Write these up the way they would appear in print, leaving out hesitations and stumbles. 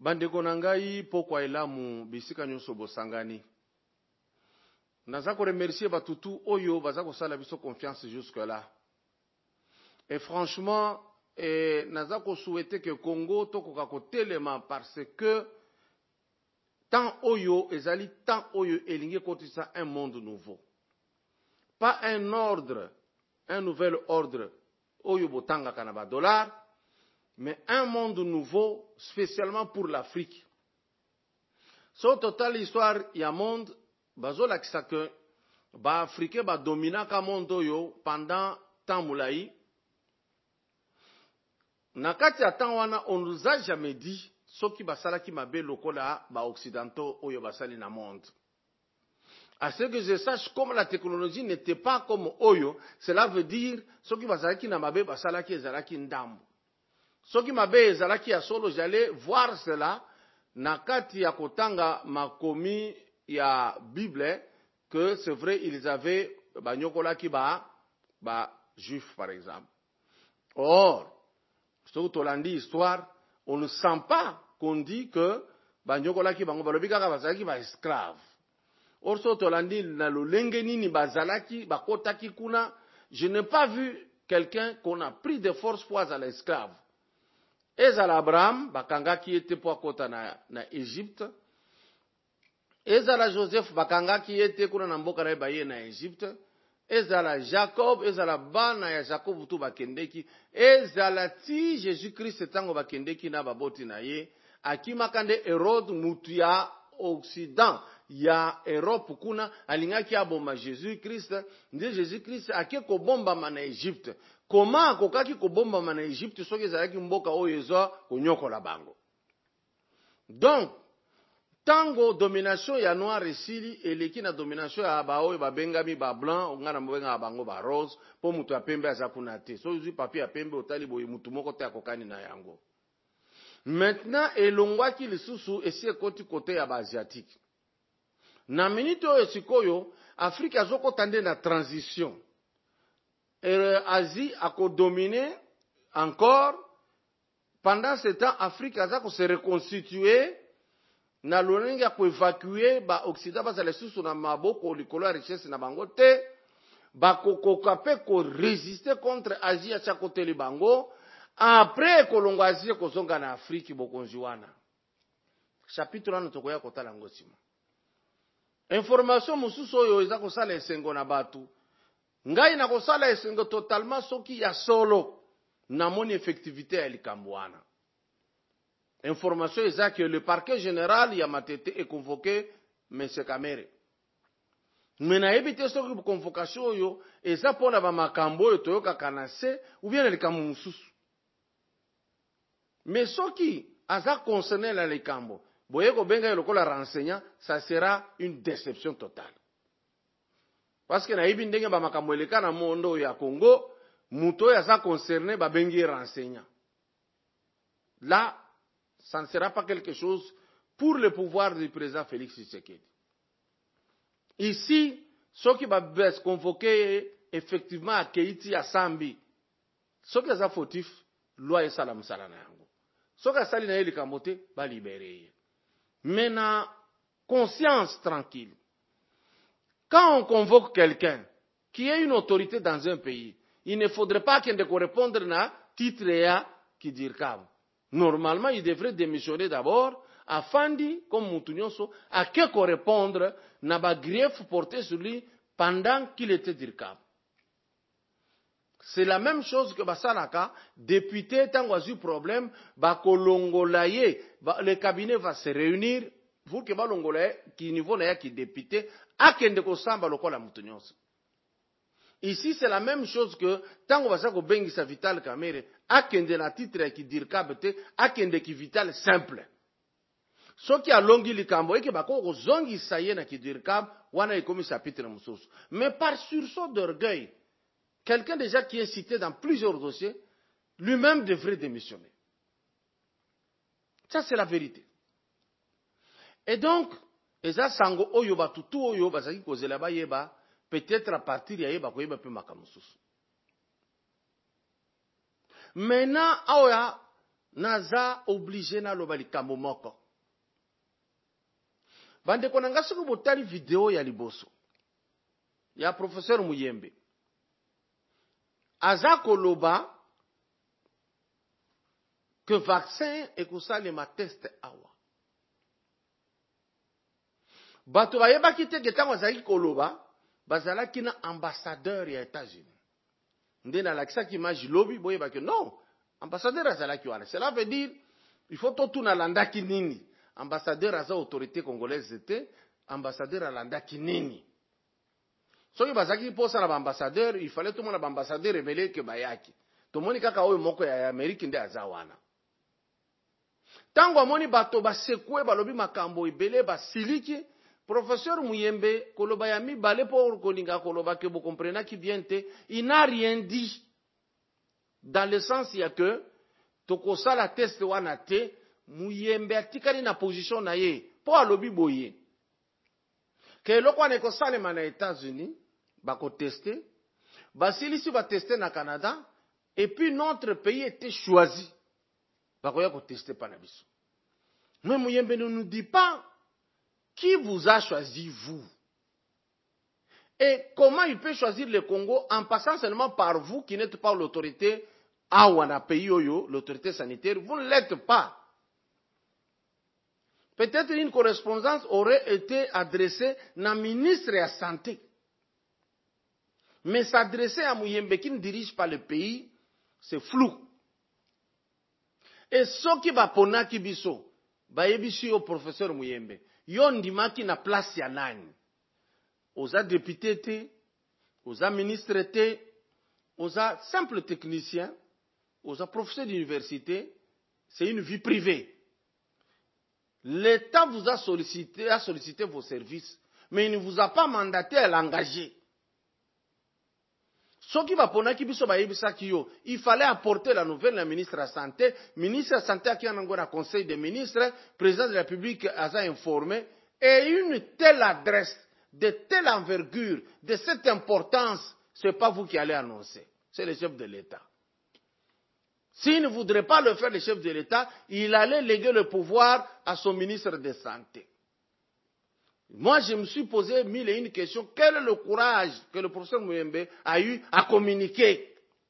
Bandeko nangai pokwa elamu bisika nyonso bosangani. Naza ko remercier batutu oyo baza ko sala biso confiance jusque là. Et franchement, naza ko souhaiter que Congo tokoka ko telema parce que tant oyo ezali tant oyo elingi kotisa un monde nouveau. Pas un ordre, un nouvel ordre oyo botanga kana ba dollar, mais un monde nouveau spécialement pour l'Afrique. So total histoire ya monde bazola kisa que ba africain ba domina ka monde oyo pendant temps moulayi. Na kati ya temps wana on nous a jamais dit soki basala ki mabe lokola ba occidentaux oyo basali na monde. À ce que je sache, comme la technologie n'était pas comme oyo, cela veut dire soki basala ki na mabe basala ki ezala ki ndambo. Soki mabe ezalaki ya solo, j'allais voir cela na kati ya kotanga makomi ya Bible que c'est vrai ils avaient banyokola ki ba juif par exemple. Or, surtout tolandi histoire, on ne sent pas qu'on dit que banyokola ki bango balobi kaka bazalaki ba esclave. Or surtout tolandi na lolenge nini bazalaki bakotaki kuna, je n'ai pas vu quelqu'un qu'on a pris de force pour à l'esclave. Ezala Abraham, bakanga ki ete po akota na Egypte. Ezala Joseph, bakanga ki ete kuna na mboka na baye na Egypte. Ezala Jacob, ezala bana ya Jacob tu bakendeki. Ezala ti Jésus-Christ tango bakendeki na baboti na ye. Akima kande Herode mutu ya Occident, ya Europe kuna, alingaki aboma Jésus-Christ. Nde Jésus-Christ ake ko bomba na Egypte. Comment akokaki ko bomba na Egypte soki ezalaki mboka oyo ezo konyokola bango. Donc, tango domination ya noir esili eleki na domination ya ba oyo babengami ba blanc, ngana mbenga bango ba rose, po mutu ya pembe aza kuna te. So uzi papier ya pembe otali boye mutu moko te akokani na yango. Maintenant, elongwaki lisusu esi ekoti kote ya ba asiatique. Na minute oyo sikoyo, Afrique azokota nde na transition. Asie a dominé encore. Pendant ce temps, Afrique a se reconstituer. Na lonenge a évacuer ba Occident ba les sous na maboko likolo richesse na bango te. Ba kokape ko résister contre Asie a côté li bango. Après kolongo Asie ko zonga na Afrique bokonjiwana. Chapitre 1 tokoya kotala ngosima. Information mususu oyo eza ko sala esengo na batu. Ngai na kosala esengo totalement soki ya solo na moni effectivité ya likambo wana. Information eza que le parquet général ya Matete est convoqué M. Kamere. Mais na ebite soki convocation oyo eza pona ba makambo oyo toyoka kanase ou bien likambo mususu. Mais soki aza concerné na likambo boye ko benga lokola renseignant, ça sera une déception totale. Parce que na ibi ndenge ba makambo eleka na mondo ya Congo, muto ya sa concerné ba bengi renseignant. Là, ça ne sera pas quelque chose pour le pouvoir du président Félix Tshisekedi. Ici, ceux qui va convoquer effectivement à Keiti à Sambi, ceux qui sont fautifs, loi et salam salana yango. Ceux qui sali na likambote ba libérer. Mais na conscience tranquille. Quand on convoque quelqu'un qui est une autorité dans un pays, il ne faudrait pas qu'il ne réponde à titre et qui dire normalement, il devrait démissionner d'abord afin de, comme Moutounioso, à que répondre à la grief porté sur lui pendant qu'il était dirkab. C'est la même chose que Basalaka, député, tant qu'il y a eu problème, le cabinet va se réunir pour que Balongolaye, qui niveau n'a qui député, a kende ko samba lokola Moutounioso. Ici, c'est la même chose que tant qu'on va sa ko bengi sa Vital Kamere, a kende na titre qui dirkab te, a kende qui Vital simple. Ce qui a longi likambo et que bako zongi saye na ki dirkab, wana ekomi chapitre mususu. Mais par sursaut d'orgueil, quelqu'un déjà qui est cité dans plusieurs dossiers, lui-même devrait démissionner. Ça, c'est la vérité. Et donc, eza sango oyo batutu oyo bazaki kozela ba yeba, peut-être à partir ya yeba ko yeba pe makamususu. Maintenant, aoya naza obligé na loba likambo moko. Bande konanga soki botali video ya liboso ya professeur Muyembe aza koloba que vaccin ekosalema test awa. Bato bayebaki te ntango azalaki koloba bazalaki na ambassadeur ya États-Unis. Nde nalakisaki image lobi boyebaki non, ambassadeur azalaki wana. Cela veut dire il faut tout nalandaki nini. Ambassadeur aza autorité congolaise te, ambassadeur alandaki nini. Soki bazaki posa na ambassadeur, il fallait tout le monde ambassadeur révélé que bayaki. Tomoni kaka oyo moko ya Amerique nde aza wana. Tango amoni bato basekwe balobi makambo ebele basiliki, professeur Muyembe koloba ya mibale po kolinga koloba que vous comprenez qui bien te, il n'a rien dit. Dans le sens ya que tokosala test wana te, Muyembe atikali na position na ye po alobi boye. Que eloko wana ekosalema na États-Unis, bako tester, basilisi ba tester na Canada, et puis notre pays était choisi. Bakoya ko tester pa na biso. Mais Muyembe ne nous dit pas qui vous a choisi vous. Et comment il peut choisir le Congo en passant seulement par vous qui n'êtes pas l'autorité awana pays oyo, l'autorité sanitaire, vous ne l'êtes pas. Peut-être une correspondance aurait été adressée à ministre de la Santé. Mais s'adresser à Muyembe qui ne dirige pas le pays, c'est flou. Et ce qui va pona ki biso, ba yebisi au professeur Muyembe, yo ndimaki na place ya nani. Oza député te, oza ministre te, oza simple technicien, oza professeur d'université, c'est une vie privée. L'État vous a sollicité vos services, mais il ne vous a pas mandaté à l'engager. Ce qui va pona ki biso ba yebisaki yo, il fallait apporter la nouvelle à ministre de la Santé. Ministre de la Santé a qui en un conseil des ministres, président de la République a informé, et une telle adresse, de telle envergure, de cette importance, ce n'est pas vous qui allez annoncer, c'est le chef de l'État. S'il ne voudrait pas le faire, le chef de l'État, il allait léguer le pouvoir à son ministre de Santé. Moi, je me suis posé mille et une questions. Quel est le courage que le professeur Muyembe a eu à communiquer?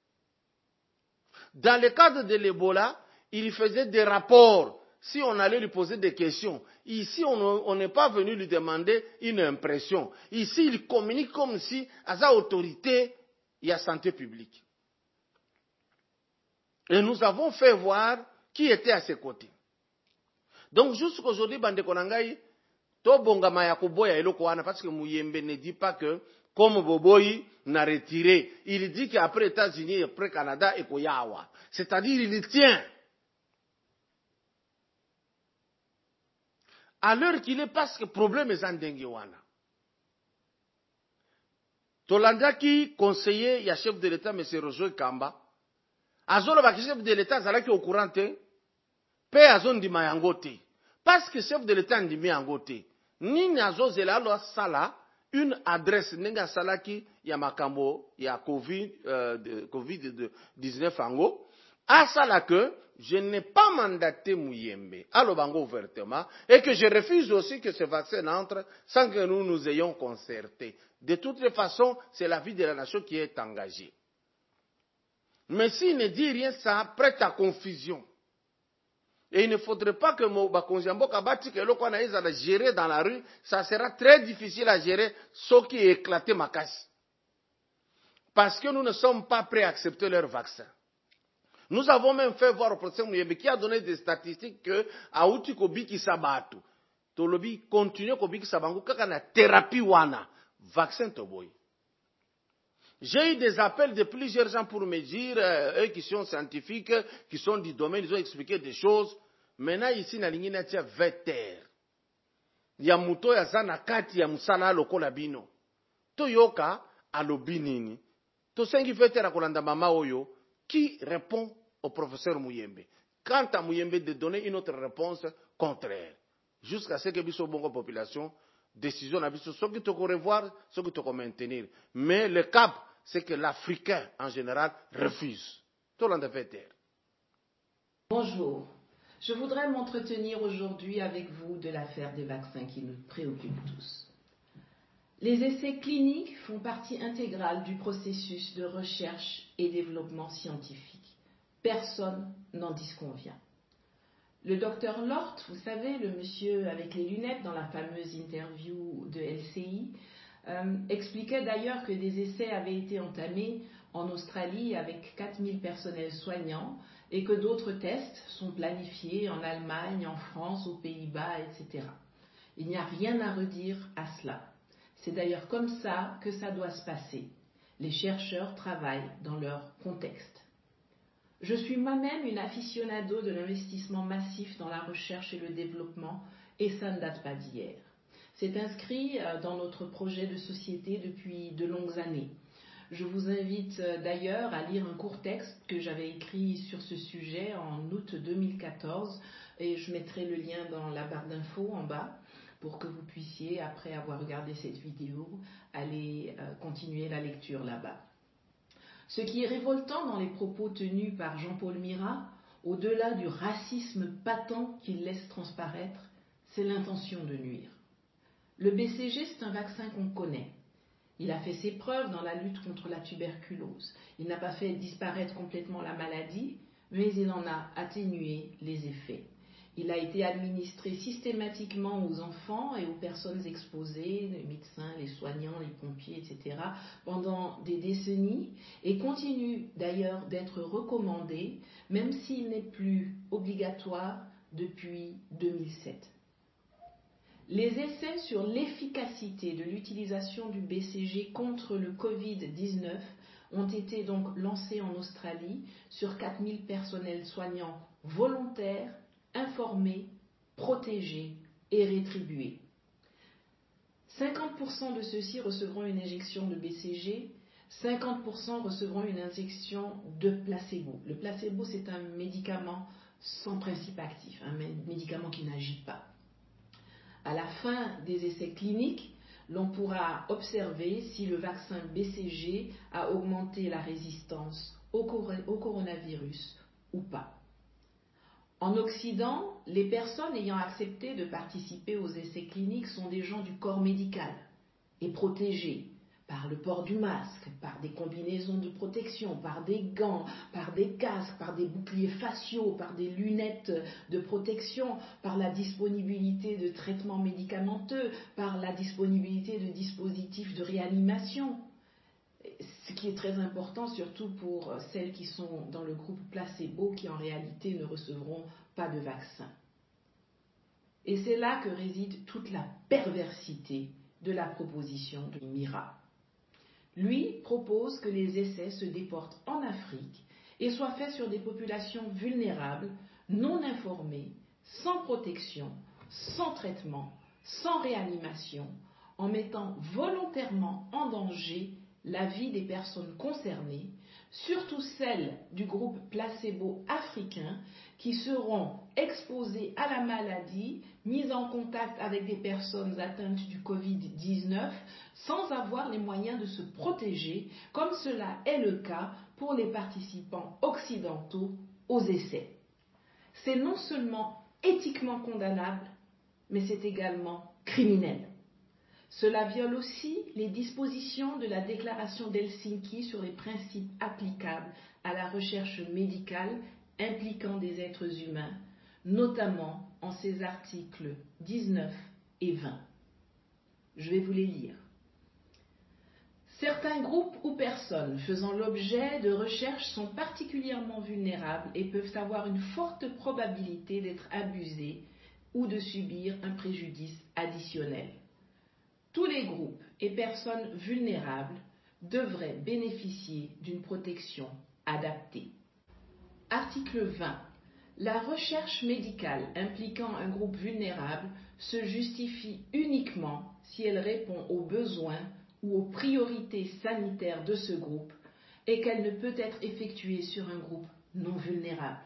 Dans le cadre de l'Ebola, il faisait des rapports. Si on allait lui poser des questions, ici, on n'est pas venu lui demander une impression. Ici, il communique comme si, à sa autorité, il y a santé publique. Et nous avons fait voir qui était à ses côtés. Donc, jusqu'aujourd'hui, Bande Konangai, to bongama ya kuboya eloko wana, parce que Muyembe ne dit pas que, comme Boboyi n'a retiré, il dit qu'après États-Unis, après Canada, et Koyawa. C'est-à-dire, il tient. À l'heure qu'il est, parce que problème est en Dengiwana. Tolanda qui conseiller, il y a chef de l'État, M. Roger Kamba, Azolo ba chef de l'État, zalaki au courant te, pe azon di mayangote. Parce que chef de l'État ndi mayangote. Nini azozela lo sala, une adresse, nenga salaki, ya makambo, ya COVID-19 ango, a sala que, je n'ai pas mandaté Muyembe, à l'obango ouvertement, et que je refuse aussi que ce vaccin entre sans que nous nous ayons concerté. De toutes les façons, c'est la vie de la nation qui est engagée. Mais s'il ne dit rien, ça prête à confusion. Et il ne faudrait pas que Bakonjambo Kabati, que l'on a gérer dans la rue, ça sera très difficile à gérer, ce qui est éclaté ma casse. Parce que nous ne sommes pas prêts à accepter leur vaccin. Nous avons même fait voir au professeur Muyembe qui a donné des statistiques que Aouti Kobiki Sabatu, Tolobi continue Kobiki Sabangu, kakana thérapie wana, vaccin Toboy. J'ai eu des appels de plusieurs gens pour me dire, eux qui sont scientifiques, qui sont du domaine, ils ont expliqué des choses. Maintenant, ici, na lingina tia veter. Ya muto ya zana kati ya musala lokola bino. To yoka alobinini. To sengi veter akolanda mama oyo, qui répond au professeur Muyembe. Quant à Muyembe de donner une autre réponse contraire. Jusqu'à ce que biso bongo population, décision na biso, ce qui te revoir, ce qui te maintenir. Mais le cap, c'est que l'Africain, en général, refuse. Tout le monde fait taire. Bonjour, je voudrais m'entretenir aujourd'hui avec vous de l'affaire des vaccins qui nous préoccupe tous. Les essais cliniques font partie intégrale du processus de recherche et développement scientifique. Personne n'en disconvient. Le docteur Lort, vous savez, le monsieur avec les lunettes dans la fameuse interview de LCI, expliquait d'ailleurs que des essais avaient été entamés en Australie avec 4000 personnels soignants et que d'autres tests sont planifiés en Allemagne, en France, aux Pays-Bas, etc. Il n'y a rien à redire à cela. C'est d'ailleurs comme ça que ça doit se passer. Les chercheurs travaillent dans leur contexte. Je suis moi-même une aficionado de l'investissement massif dans la recherche et le développement, et ça ne date pas d'hier. C'est inscrit dans notre projet de société depuis de longues années. Je vous invite d'ailleurs à lire un court texte que j'avais écrit sur ce sujet en août 2014 et je mettrai le lien dans la barre d'infos en bas pour que vous puissiez, après avoir regardé cette vidéo, aller continuer la lecture là-bas. Ce qui est révoltant dans les propos tenus par Jean-Paul Mirat, au-delà du racisme patent qu'il laisse transparaître, c'est l'intention de nuire. Le BCG, c'est un vaccin qu'on connaît. Il a fait ses preuves dans la lutte contre la tuberculose. Il n'a pas fait disparaître complètement la maladie, mais il en a atténué les effets. Il a été administré systématiquement aux enfants et aux personnes exposées, les médecins, les soignants, les pompiers, etc., pendant des décennies et continue d'ailleurs d'être recommandé, même s'il n'est plus obligatoire depuis 2007. Les essais sur l'efficacité de l'utilisation du BCG contre le Covid-19 ont été donc lancés en Australie sur 4000 personnels soignants volontaires, informés, protégés et rétribués. 50% de ceux-ci recevront une injection de BCG, 50% recevront une injection de placebo. Le placebo, c'est un médicament sans principe actif, un médicament qui n'agit pas. À la fin des essais cliniques, l'on pourra observer si le vaccin BCG a augmenté la résistance au coronavirus ou pas. En Occident, les personnes ayant accepté de participer aux essais cliniques sont des gens du corps médical et protégés par le port du masque, par des combinaisons de protection, par des gants, par des casques, par des boucliers faciaux, par des lunettes de protection, par la disponibilité de traitements médicamenteux, par la disponibilité de dispositifs de réanimation. Ce qui est très important, surtout pour celles qui sont dans le groupe placebo, qui en réalité ne recevront pas de vaccin. Et c'est là que réside toute la perversité de la proposition de Mirat. Lui propose que les essais se déportent en Afrique et soient faits sur des populations vulnérables, non informées, sans protection, sans traitement, sans réanimation, en mettant volontairement en danger la vie des personnes concernées, surtout celles du groupe placebo africain qui seront exposées à la maladie, mises en contact avec des personnes atteintes du Covid-19 sans avoir les moyens de se protéger, comme cela est le cas pour les participants occidentaux aux essais. C'est non seulement éthiquement condamnable, mais c'est également criminel. Cela viole aussi les dispositions de la déclaration d'Helsinki sur les principes applicables à la recherche médicale impliquant des êtres humains, notamment en ses articles 19 et 20. Je vais vous les lire. Certains groupes ou personnes faisant l'objet de recherches sont particulièrement vulnérables et peuvent avoir une forte probabilité d'être abusés ou de subir un préjudice additionnel. Tous les groupes et personnes vulnérables devraient bénéficier d'une protection adaptée. Article 20. La recherche médicale impliquant un groupe vulnérable se justifie uniquement si elle répond aux besoins ou aux priorités sanitaires de ce groupe et qu'elle ne peut être effectuée sur un groupe non vulnérable.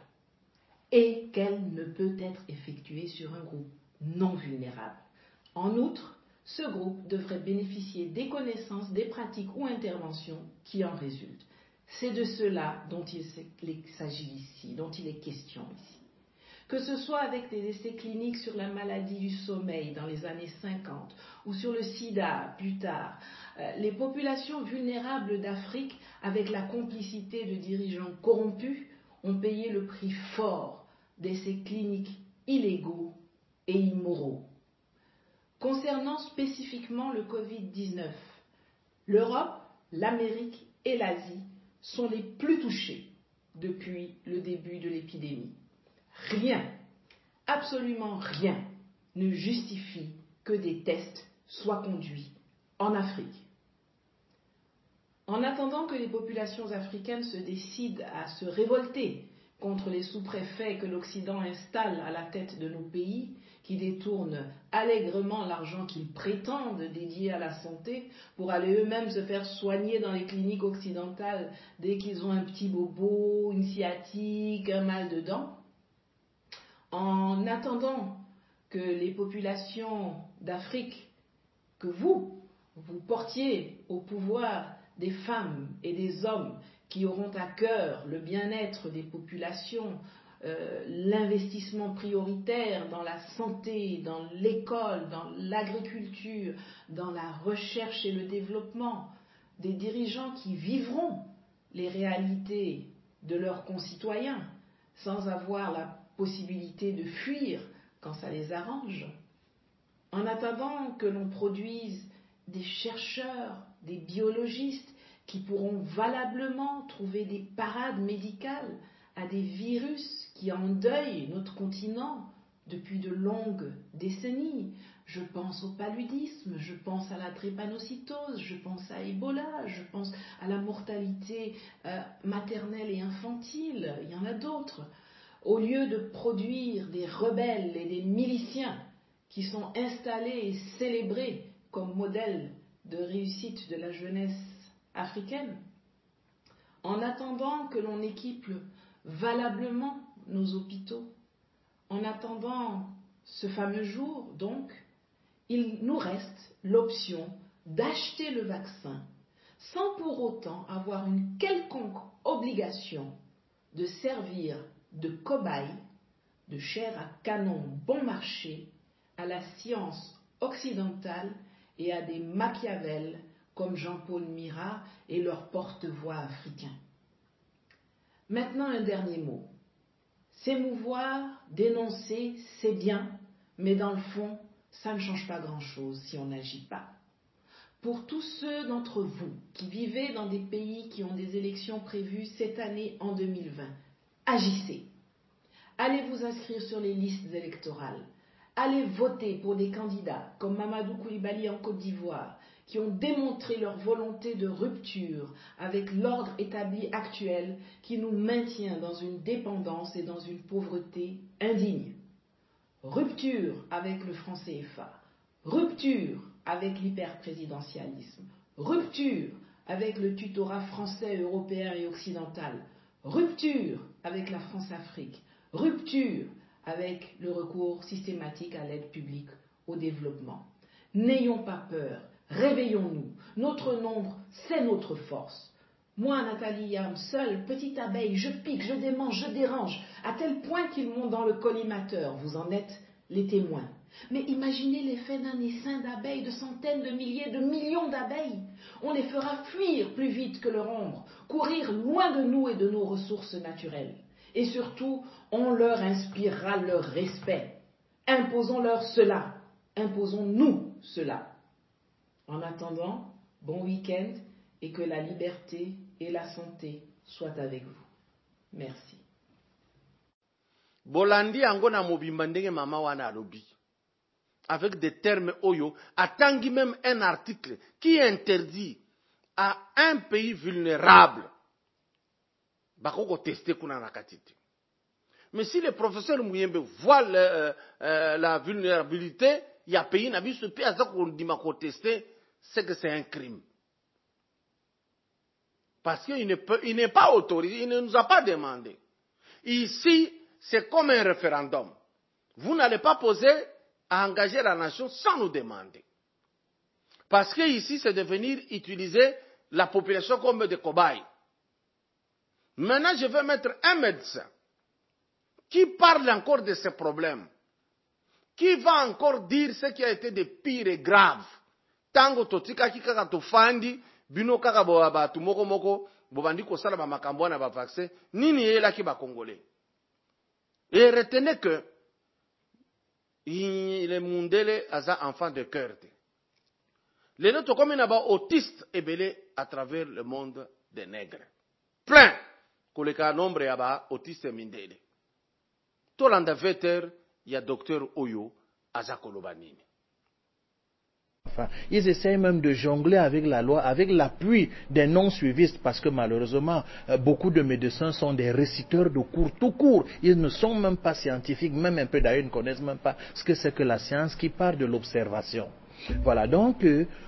En outre, ce groupe devrait bénéficier des connaissances, des pratiques ou interventions qui en résultent. C'est de cela dont il s'agit ici, dont il est question ici. Que ce soit avec des essais cliniques sur la maladie du sommeil dans les années 50 ou sur le sida plus tard, les populations vulnérables d'Afrique, avec la complicité de dirigeants corrompus, ont payé le prix fort d'essais cliniques illégaux et immoraux. Concernant spécifiquement le Covid-19, l'Europe, l'Amérique et l'Asie sont les plus touchés depuis le début de l'épidémie. Rien, absolument rien, ne justifie que des tests soient conduits en Afrique. En attendant que les populations africaines se décident à se révolter contre les sous-préfets que l'Occident installe à la tête de nos pays, qui détournent allègrement l'argent qu'ils prétendent dédié à la santé pour aller eux-mêmes se faire soigner dans les cliniques occidentales dès qu'ils ont un petit bobo, une sciatique, un mal de dents, en attendant que les populations d'Afrique, que vous portiez au pouvoir des femmes et des hommes qui auront à cœur le bien-être des populations, l'investissement prioritaire dans la santé, dans l'école, dans l'agriculture, dans la recherche et le développement, des dirigeants qui vivront les réalités de leurs concitoyens sans avoir la possibilité de fuir quand ça les arrange, en attendant que l'on produise des chercheurs, des biologistes qui pourront valablement trouver des parades médicales à des virus qui endeuillent notre continent depuis de longues décennies. Je pense au paludisme, je pense à la drépanocytose, je pense à Ebola, je pense à la mortalité maternelle et infantile, il y en a d'autres. Au lieu de produire des rebelles et des miliciens qui sont installés et célébrés comme modèle de réussite de la jeunesse africaine, en attendant que l'on équipe valablement nos hôpitaux, en attendant ce fameux jour, donc, il nous reste l'option d'acheter le vaccin sans pour autant avoir une quelconque obligation de servir de cobaye, de chair à canon bon marché à la science occidentale et à des Machiavel comme Jean-Paul Marat et leurs porte-voix africains. Maintenant, un dernier mot. S'émouvoir, dénoncer, c'est bien, mais dans le fond, ça ne change pas grand-chose si on n'agit pas. Pour tous ceux d'entre vous qui vivez dans des pays qui ont des élections prévues cette année en 2020, agissez. Allez vous inscrire sur les listes électorales. Allez voter pour des candidats comme Mamadou Koulibaly en Côte d'Ivoire, qui ont démontré leur volonté de rupture avec l'ordre établi actuel qui nous maintient dans une dépendance et dans une pauvreté indigne. Rupture avec le franc CFA, rupture avec l'hyperprésidentialisme, rupture avec le tutorat français, européen et occidental, rupture avec la France-Afrique, rupture avec le recours systématique à l'aide publique au développement. N'ayons pas peur, réveillons-nous. Notre nombre, c'est notre force. Moi, Nathalie Yam, seule, petite abeille, je pique, je démange, je dérange, à tel point qu'ils montent dans le collimateur. Vous en êtes les témoins. Mais imaginez l'effet d'un essaim d'abeilles, de centaines de milliers, de millions d'abeilles. On les fera fuir plus vite que leur ombre, courir loin de nous et de nos ressources naturelles. Et surtout, on leur inspirera leur respect. Imposons-leur cela. Imposons-nous cela. En attendant, bon week-end et que la liberté et la santé soient avec vous. Merci. Bolandi angona mobimba ndenge mama wana alobi. Avec des termes oyo, atangi même un article qui interdit à un pays vulnérable bakoko tester kuna nakatite. Mais si le professeur Mouyembe voit la vulnérabilité, il y a pays n'a vu ce pays à ça qu'on dit m'a tester, c'est que c'est un crime. Parce qu'il n'est pas autorisé, il ne nous a pas demandé. Ici, c'est comme un référendum. Vous n'allez pas poser à engager la nation sans nous demander. Parce que ici, c'est de venir utiliser la population comme des cobayes. Maintenant, je vais mettre un médecin qui parle encore de ces problèmes, qui va encore dire ce qui a été de pire et grave. Tango totika kaka tofandi, bino kaka batu moko moko, bobandi kosala ba makambo na ba vaccin, nini yela ki ba congolais. Et retenez que les mundele aza enfant de cœur. Les nôtres comme il autistes ebele à travers le monde des nègres. Plein. Koleka nombre yaba autiste mindele. Tolanda veter ya docteur Oyo aza kolobanini. Enfin, ils essayent même de jongler avec la loi, avec l'appui des non-suivistes, parce que malheureusement, beaucoup de médecins sont des réciteurs de cours tout court. Ils ne sont même pas scientifiques, même un peu d'ailleurs, ils ne connaissent même pas ce que c'est que la science qui part de l'observation. Voilà, donc,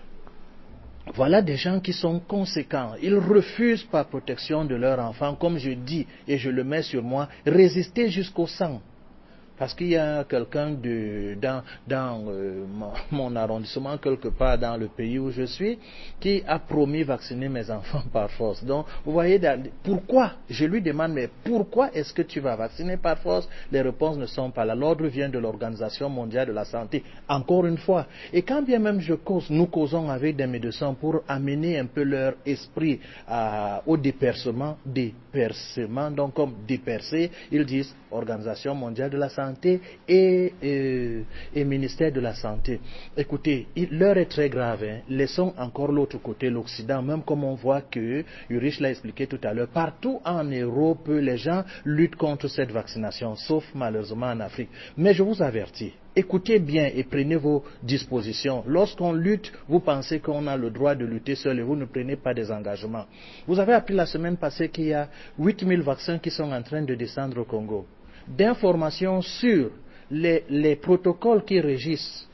voilà des gens qui sont conséquents. Ils refusent par protection de leur enfant, comme je dis, et je le mets sur moi, résister jusqu'au sang. Parce qu'il y a quelqu'un dans mon arrondissement, quelque part dans le pays où je suis, qui a promis vacciner mes enfants par force. Donc, vous voyez, pourquoi? Je lui demande, mais pourquoi est-ce que tu vas vacciner par force? Les réponses ne sont pas là. L'ordre vient de l'Organisation mondiale de la santé. Encore une fois. Et quand bien même nous causons avec des médecins pour amener un peu leur esprit au dépercement, donc comme dépercer, ils disent Organisation mondiale de la santé et ministère de la santé. Écoutez, l'heure est très grave. Hein. Laissons encore l'autre côté, l'Occident, même comme on voit que, Urich l'a expliqué tout à l'heure, partout en Europe, les gens luttent contre cette vaccination, sauf malheureusement en Afrique. Mais je vous avertis, écoutez bien et prenez vos dispositions. Lorsqu'on lutte, vous pensez qu'on a le droit de lutter seul et vous ne prenez pas des engagements. Vous avez appris la semaine passée qu'il y a 8000 vaccins qui sont en train de descendre au Congo. D'informations sur les protocoles qui régissent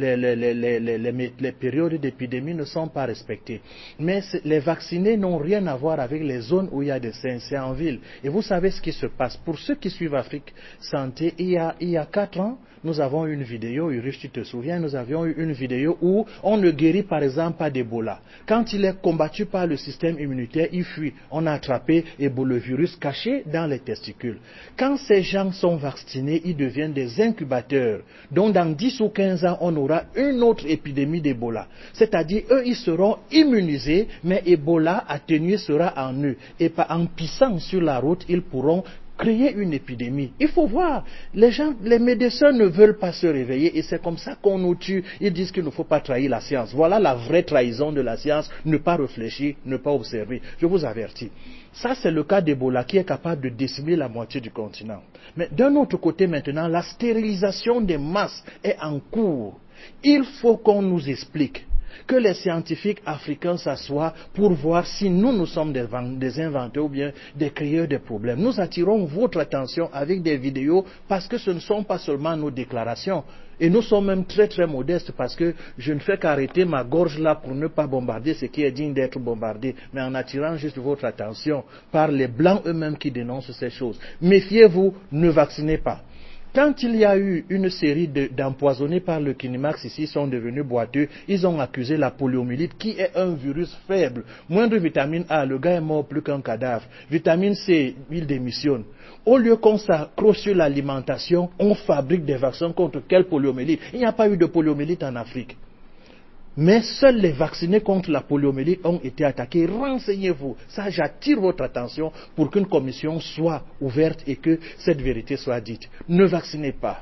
les périodes d'épidémie ne sont pas respectées. Mais les vaccinés n'ont rien à voir avec les zones où il y a des c'est en ville. Et vous savez ce qui se passe. Pour ceux qui suivent Afrique Santé, il y a 4 ans, nous avons eu une vidéo, Urich, tu te souviens, nous avions eu une vidéo où on ne guérit par exemple pas d'Ebola. Quand il est combattu par le système immunitaire, il fuit. On a attrapé le virus caché dans les testicules. Quand ces gens sont vaccinés, ils deviennent des incubateurs. Donc dans 10 ou 15 ans, on aura une autre épidémie d'Ebola. C'est-à-dire, eux, ils seront immunisés, mais Ebola atténué sera en eux. Et en pissant sur la route, ils pourront créer une épidémie. Il faut voir, les médecins ne veulent pas se réveiller et c'est comme ça qu'on nous tue. Ils disent qu'il ne faut pas trahir la science. Voilà la vraie trahison de la science, ne pas réfléchir, ne pas observer. Je vous avertis. Ça, c'est le cas d'Ebola qui est capable de décimer la moitié du continent. Mais d'un autre côté maintenant, la stérilisation des masses est en cours. Il faut qu'on nous explique, que les scientifiques africains s'assoient pour voir si nous sommes des inventeurs ou bien des créateurs de problèmes. Nous attirons votre attention avec des vidéos parce que ce ne sont pas seulement nos déclarations. Et nous sommes même très très modestes parce que je ne fais qu'arrêter ma gorge là pour ne pas bombarder ce qui est digne d'être bombardé, mais en attirant juste votre attention par les blancs eux-mêmes qui dénoncent ces choses. Méfiez-vous, ne vaccinez pas. Quand il y a eu une série d'empoisonnés par le Kinimax ici sont devenus boiteux, ils ont accusé la poliomyélite qui est un virus faible. Moindre vitamine A, le gars est mort plus qu'un cadavre. Vitamine C, il démissionne. Au lieu qu'on s'accroche sur l'alimentation, on fabrique des vaccins contre quelle poliomyélite? Il n'y a pas eu de poliomyélite en Afrique. Mais seuls les vaccinés contre la poliomyélite ont été attaqués. Renseignez-vous. Ça, j'attire votre attention pour qu'une commission soit ouverte et que cette vérité soit dite. Ne vaccinez pas.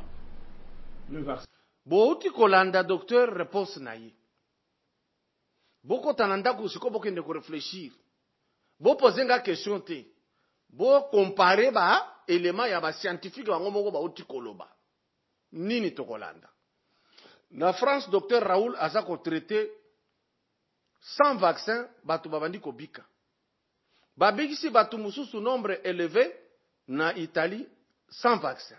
Bouti kolanda docteur réponse naïe. Boko tananda kusiko boko ne ko réfléchir. Bo poser nga question te. Bo comparer ba élément ya ba scientifique wango moko ba uti koloba. Nini to kolanda. Na France, docteur Raoul Azako traité sans vaccin, batu babandi kobika. Babikisi batu mususu nombre élevé na Italie sans vaccin.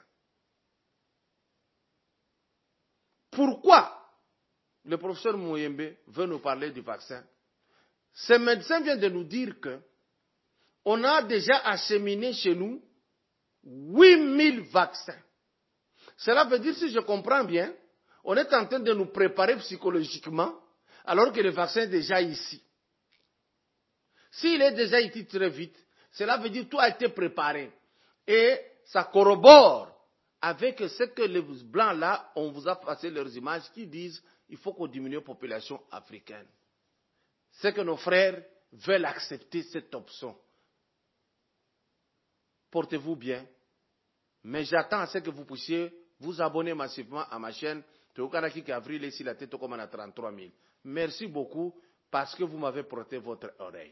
Pourquoi le professeur Mouyembe veut nous parler du vaccin? Ce médecin vient de nous dire que on a déjà acheminé chez nous 8000 vaccins. Cela veut dire, si je comprends bien, on est en train de nous préparer psychologiquement alors que le vaccin est déjà ici. S'il est déjà ici très vite, Cela veut dire que tout a été préparé. Et ça corrobore avec ce que les Blancs là, on vous a passé leurs images qui disent il faut qu'on diminue la population africaine. C'est que nos frères veulent accepter cette option. Portez-vous bien. Mais j'attends à ce que vous puissiez vous abonner massivement à ma chaîne. Merci beaucoup parce que vous m'avez prêté votre oreille.